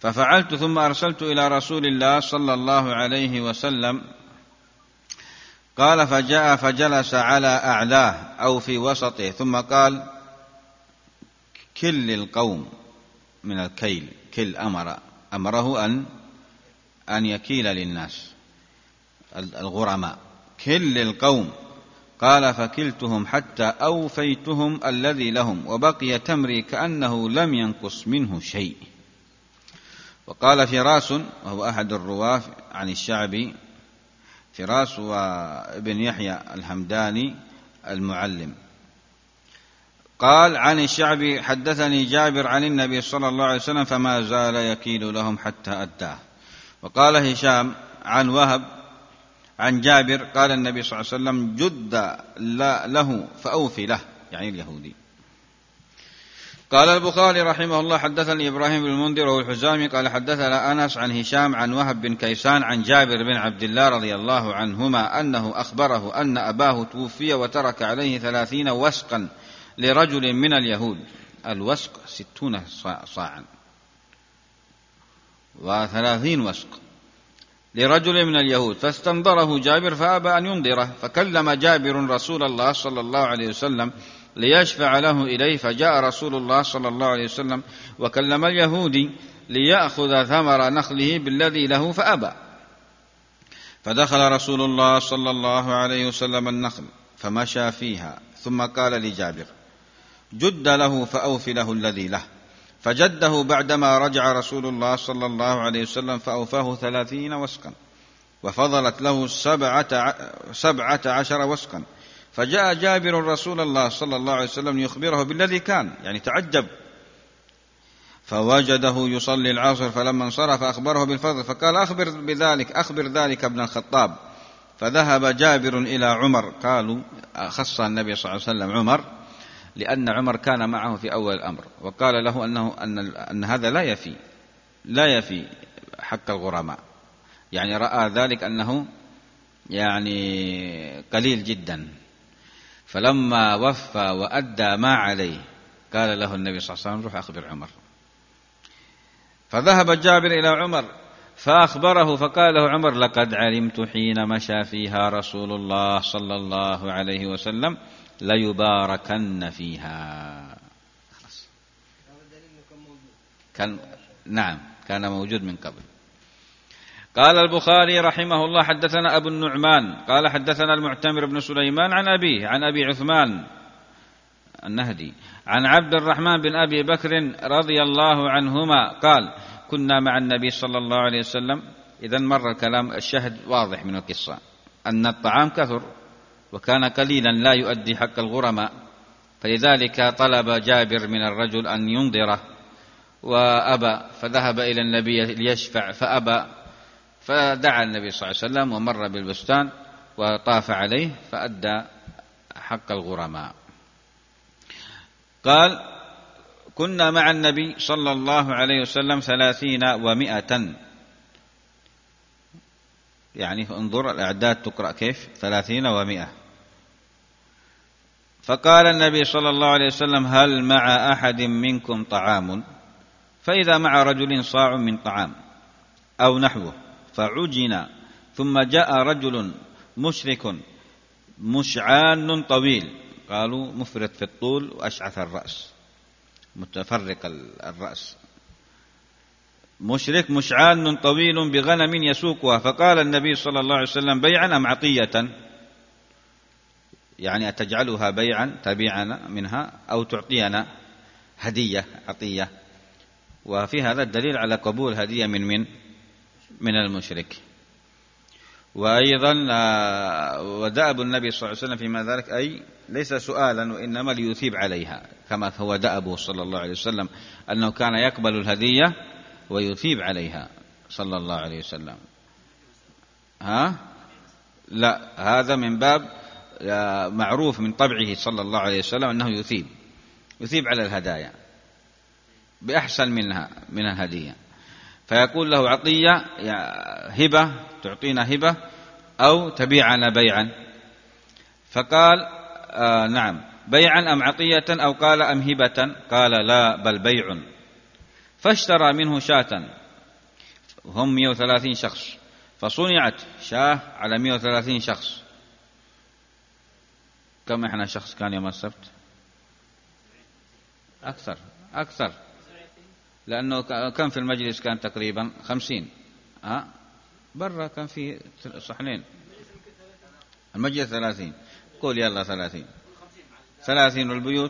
ففعلت ثم أرسلت إلى رسول الله صلى الله عليه وسلم. قال فجاء فجلس على أعلاه أو في وسطه ثم قال كل القوم من الكيل، كل أمره أن يكيل للناس الغرماء، كل القوم. قال فكلتهم حتى أوفيتهم الذي لهم وبقي تمري كأنه لم ينقص منه شيء. وقال فراس وهو أحد الرواة عن الشعبي، فراس وابن يحيى الحمداني المعلم، قال عن الشعبي حدثني جابر عن النبي صلى الله عليه وسلم فما زال يكيل لهم حتى أداه. وقال هشام عن وهب عن جابر قال النبي صلى الله عليه وسلم جد له فأوفي له، يعني اليهودي. قال البخاري رحمه الله حدثني إبراهيم بن المنذر والحزامي قال حدثنا أنس عن هشام عن وهب بن كيسان عن جابر بن عبد الله رضي الله عنهما أنه أخبره أن أباه توفي وترك عليه 30 وسقا لرجل من اليهود، الوسق 60 صاعا، 30 وسق لرجل من اليهود، فاستنظره جابر فأبى أن ينظره، فكلم جابر رسول الله صلى الله عليه وسلم ليشفع له إليه، فجاء رسول الله صلى الله عليه وسلم وكلم اليهودي ليأخذ ثمر نخله بالذي له فأبى، فدخل رسول الله صلى الله عليه وسلم النخل فمشى فيها ثم قال لجابر جد له فأوف له الذي له، فجده بعدما رجع رسول الله صلى الله عليه وسلم فأوفاه 30 وسقا وفضلت له 17 وسقا، فجاء جابر رسول الله صلى الله عليه وسلم يخبره بالذي كان، يعني تعجب، فوجده يصلي العصر، فلما انصرف أخبره بالفضل فقال أخبر ذلك ابن الخطاب، فذهب جابر إلى عمر. قالوا خص النبي صلى الله عليه وسلم عمر لأن عمر كان معه في أول الأمر، وقال له أن هذا لا يفي حق الغرماء، يعني رأى ذلك أنه يعني قليل جدا، فلما وفى وأدى ما عليه قال له النبي صلى الله عليه وسلم روح أخبر عمر. فذهب جابر إلى عمر فأخبره، فقال له عمر لقد علمت حين مشى فيها رسول الله صلى الله عليه وسلم ليباركن فيها. كان موجود من قبل. قال البخاري رحمه الله حدثنا أبو النعمان قال حدثنا المعتمر بن سليمان عن أبيه عن أبي عثمان النهدي عن عبد الرحمن بن أبي بكر رضي الله عنهما قال كنا مع النبي صلى الله عليه وسلم. إذن مر الكلام، الشهد واضح من القصة أن الطعام كثر وكان قليلا لا يؤدي حق الغرماء، فلذلك طلب جابر من الرجل أن ينظره وأبى، فذهب إلى النبي ليشفع فأبى، فدعا النبي صلى الله عليه وسلم ومر بالبستان وطاف عليه فأدى حق الغرماء. قال كنا مع النبي صلى الله عليه وسلم 30 و100، يعني انظر الأعداد تقرأ كيف 30 و100. فقال النبي صلى الله عليه وسلم هل مع أحد منكم طعام؟ فإذا مع رجل صاع من طعام أو نحوه فعجن، ثم جاء رجل مشرك مشعان طويل، قالوا مفرط في الطول وأشعث الرأس، متفرق الرأس، مشرك مشعان طويل بغنم يسوقها، فقال النبي صلى الله عليه وسلم بيعا أم عطية؟ يعني أتجعلها بيعا تبيعنا منها أو تعطينا هدية عطية؟ وفي هذا الدليل على قبول هدية من المشرك. وأيضا ودأب النبي صلى الله عليه وسلم فيما ذلك، أي ليس سؤالا وإنما ليثيب عليها، كما هو دأبه صلى الله عليه وسلم أنه كان يقبل الهدية ويثيب عليها صلى الله عليه وسلم. لا، هذا من باب معروف من طبعه صلى الله عليه وسلم أنه يثيب على الهدايا بأحسن من الهدية، فيقول له عطية هبة، تعطينا هبة أو تبيعنا بيعا. فقال نعم بيعا أم عطية، أو قال أم هبة؟ قال لا بل بيع. فاشترى منه شاة وهم 130 شخص، فصنعت شاة على 130 شخص. كم إحنا شخص كان يوم السبت؟ أكثر، لأنه كان في المجلس كان تقريبا 50. برا كان في صحنين، المجلس 30. قول يلا 30 والبيوت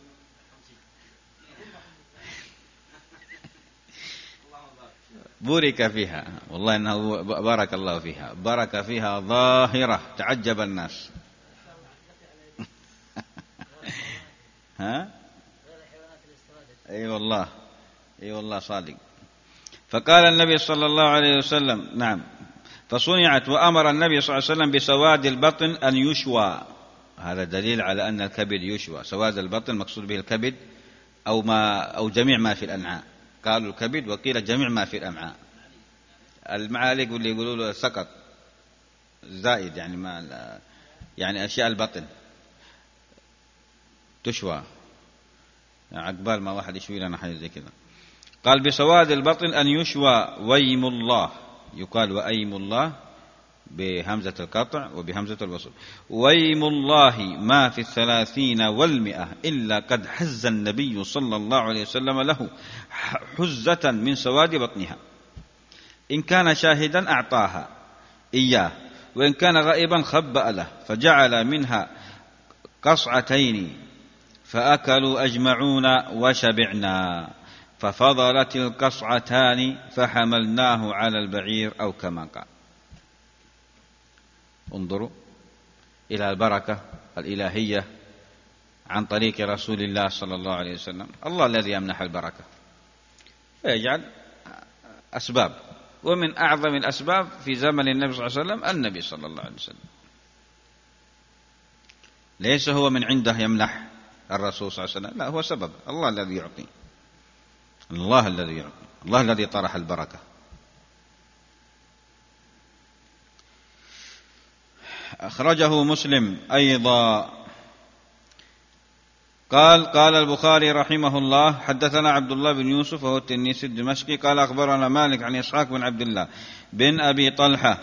بورك فيها، والله إنه بارك الله فيها، بركة فيها ظاهرة تعجب الناس. ها؟ اي والله صادق. فقال النبي صلى الله عليه وسلم نعم، فصنعت، وأمر النبي صلى الله عليه وسلم بسواد البطن أن يشوى. هذا دليل على أن الكبد يشوى. سواد البطن مقصود به الكبد أو جميع ما في الأمعاء. قالوا الكبد وقيل جميع ما في الأمعاء. المعالق واللي يقولوا له سقط زائد، يعني ما يعني أشياء البطن تشوى، يعني عقبال ما واحد يشوي لنا حاجة زي كذا. قال بسواد البطن أن يشوى ويم الله، يقال وأيم الله بهمزة القطع وبهمزة الوصل. ويم الله ما في 30 و100 إلا قد حز النبي صلى الله عليه وسلم له حزة من سواد بطنها، إن كان شاهدا أعطاها إياه، وإن كان غائبا خبأ له، فجعل منها قصعتين فأكلوا أجمعون وشبعنا، ففضلت القصعتان فحملناه على البعير، أو كما قال. انظروا إلى البركة الإلهية عن طريق رسول الله صلى الله عليه وسلم. الله الذي يمنح البركة ويجعل أسباب، ومن أعظم الأسباب في زمن النبي صلى الله عليه وسلم النبي صلى الله عليه وسلم. ليس هو من عنده يمنح الرسول صلى الله عليه وسلم، لا، هو سبب. الله الذي يعطي، الله الذي طرح البركة. أخرجه مسلم أيضا. قال البخاري رحمه الله حدثنا عبد الله بن يوسف وهو التنيسي الدمشقي قال أخبرنا مالك عن إسحاق بن عبد الله بن أبي طلحة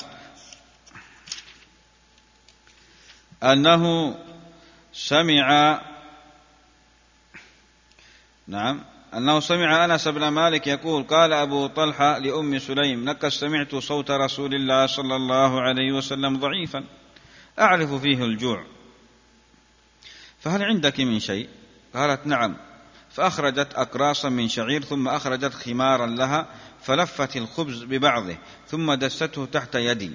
أنه سمع أنس بن مالك يقول قال أبو طلحة لأم سليم لقد سمعت صوت رسول الله صلى الله عليه وسلم ضعيفا أعرف فيه الجوع، فهل عندك من شيء؟ قالت نعم. فأخرجت أقراصا من شعير، ثم أخرجت خمارا لها فلفت الخبز ببعضه، ثم دسته تحت يدي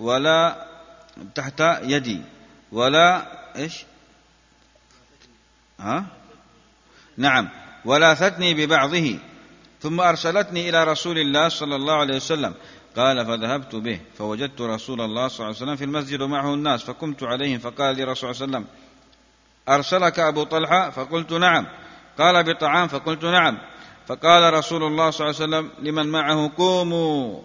ولاثتني ببعضه، ثم أرسلتني إلى رسول الله صلى الله عليه وسلم. قال فذهبت به فوجدت رسول الله صلى الله عليه وسلم في المسجد ومعه الناس، فقمت عليهم فقال لي رسول الله صلى الله عليه وسلم أرسلك أبو طلحة؟ فقلت نعم. قال بطعام؟ فقلت نعم. فقال رسول الله صلى الله عليه وسلم لمن معه قوموا،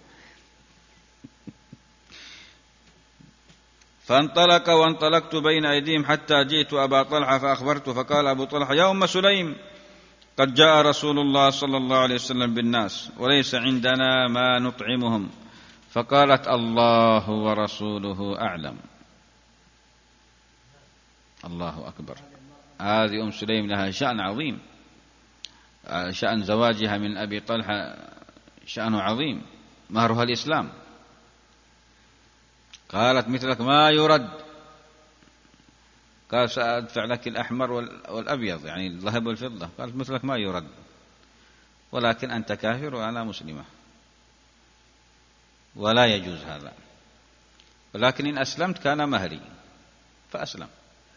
فانطلق وانطلقت بين أيديهم حتى جئت أبا طلحة فأخبرته، فقال أبو طلحة يا أم سليم قد جاء رسول الله صلى الله عليه وسلم بالناس وليس عندنا ما نطعمهم. فقالت الله ورسوله أعلم. الله أكبر. هذه أم سليم لها شأن عظيم، شأن زواجها من أبي طلحة شأنه عظيم، مهرها الإسلام. قالت مثلك ما يرد. قال سأدفع لك الأحمر والأبيض، يعني الذهب والفضة. قالت مثلك ما يرد، ولكن أنت كافر وأنا مسلمة، ولا يجوز هذا، ولكن إن أسلمت كان مهري. فأسلم.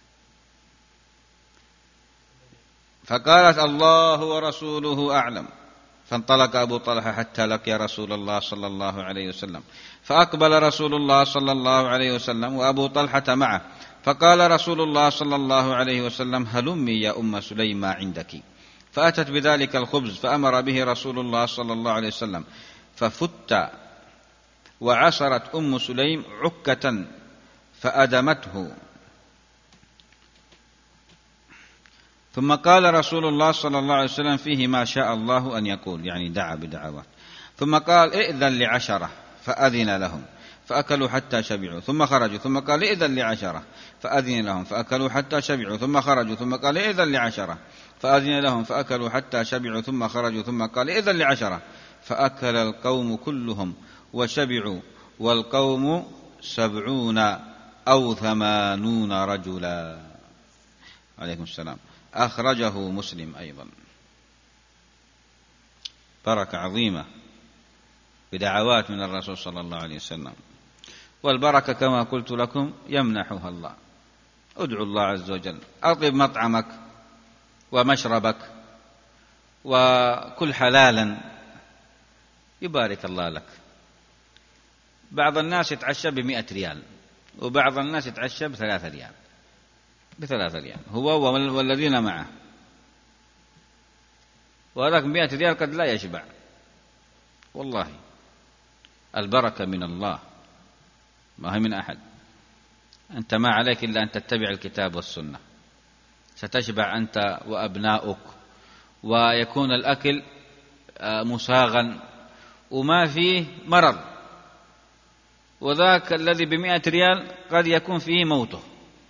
فقالت الله ورسوله أعلم. فانطلق أبو طلحة حتى لقي رسول الله صلى الله عليه وسلم، فأقبل رسول الله صلى الله عليه وسلم وأبو طلحة معه، فقال رسول الله صلى الله عليه وسلم هلمي يا أم سليم ما عندك. فأتت بذلك الخبز فأمر به رسول الله صلى الله عليه وسلم، ففت وعصرت أم سليم عكة فأدمته. ثم قال رسول الله صلى الله عليه وسلم فيه ما شاء الله أن يقول، يعني دعا بدعوات. ثم قال ائذن ل10 فأذن لهم فأكلوا حتى شبعوا ثم خرجوا ثم قال ائذن ل10 فأذن لهم فأكلوا حتى شبعوا ثم خرجوا ثم قال ائذن ل10 فأذن لهم فأكلوا حتى شبعوا ثم خرجوا ثم قال ائذن ل10 فأكل القوم كلهم وشبعوا والقوم 70 أو 80 رجلا. عليكم السلام. أخرجه مسلم أيضا. بركة عظيمة بدعوات من الرسول صلى الله عليه وسلم. والبركة كما قلت لكم يمنحها الله. ادعو الله عز وجل، أطيب مطعمك ومشربك وكل حلالا يبارك الله لك. بعض الناس يتعشى ب100 ريال وبعض الناس يتعشى ب3 ريال، ب3 ريال هو والذين معه، وهذاك 100 ريال قد لا يشبع. والله البركة من الله ما هي من أحد. أنت ما عليك إلا أن تتبع الكتاب والسنة، ستشبع أنت وأبناؤك، ويكون الأكل مساغا وما فيه مرض. وذاك الذي ب100 ريال قد يكون فيه موته،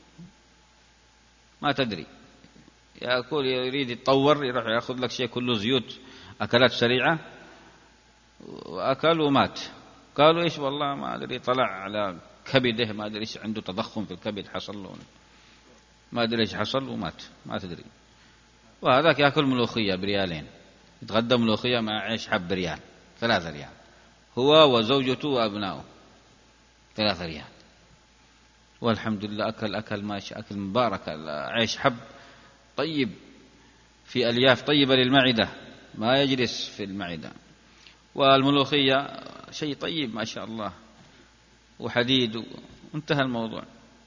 ما تدري، يأكل يريد يتطور يروح يأخذ لك شيء كله زيوت، أكلات سريعة، وأكل ومات. قالوا إيش؟ والله ما أدري، طلع على كبده، ما أدري إيش عنده تضخم في الكبد حصل له، ما أدري إيش حصل ومات، ما تدري. وهذاك يأكل ملوخية ب2 يتغدى ملوخية مع عيش حب ب1 3 ريال، هو وزوجته وأبنائه 3 ريال. والحمد لله أكل ماشي، أكل مبارك، عيش حب طيب في ألياف طيبة للمعدة، ما يجلس في المعدة. والملوخية شيء طيب ما شاء الله، وحديد، وانتهى الموضوع.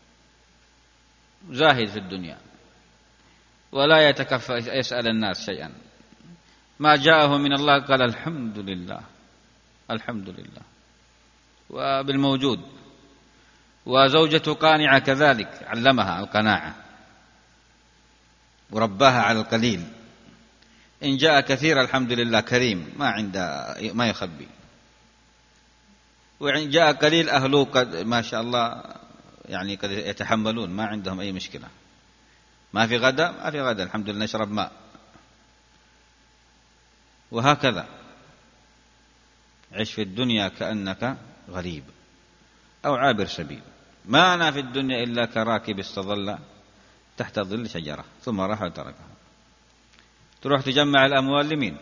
زاهد في الدنيا ولا يتكفى يسأل الناس شيئا، ما جاءه من الله قال الحمد لله الحمد لله وبالموجود. وزوجته قانعة كذلك، علمها القناعة ورباها على القليل. إن جاء كثير الحمد لله كريم، ما يخبي. وإن جاء قليل أهله قد ما شاء الله يعني قد يتحملون، ما عندهم أي مشكلة. ما في غدا، ما في غدا، الحمد لله نشرب ماء. وهكذا عش في الدنيا كأنك غريب أو عابر سبيل. ما أنا في الدنيا إلا كراكب استظل تحت ظل شجرة ثم راح وتركها. تروح تجمع الأموال لمين؟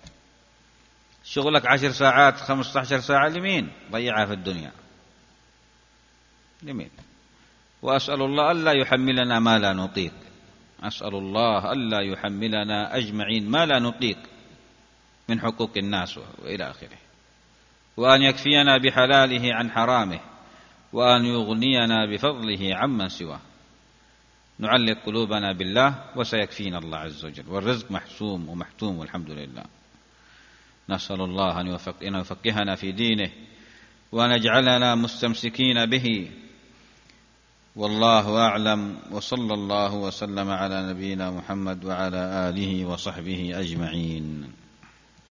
شغلك 10 ساعات 15 ساعة لمين؟ ضيعها في الدنيا لمين؟ وأسأل الله ألا يحملنا ما لا نطيق، أسأل الله ألا يحملنا أجمعين ما لا نطيق من حقوق الناس وإلى آخره، وأن يكفينا بحلاله عن حرامه، وأن يغنينا بفضله عمن سواه. نعلق قلوبنا بالله وسيكفينا الله عز وجل، والرزق محسوم ومحتوم والحمد لله. نسأل الله أن يفقهنا في دينه وأن يجعلنا مستمسكين به. والله أعلم، وصلى الله وسلم على نبينا محمد وعلى آله وصحبه أجمعين.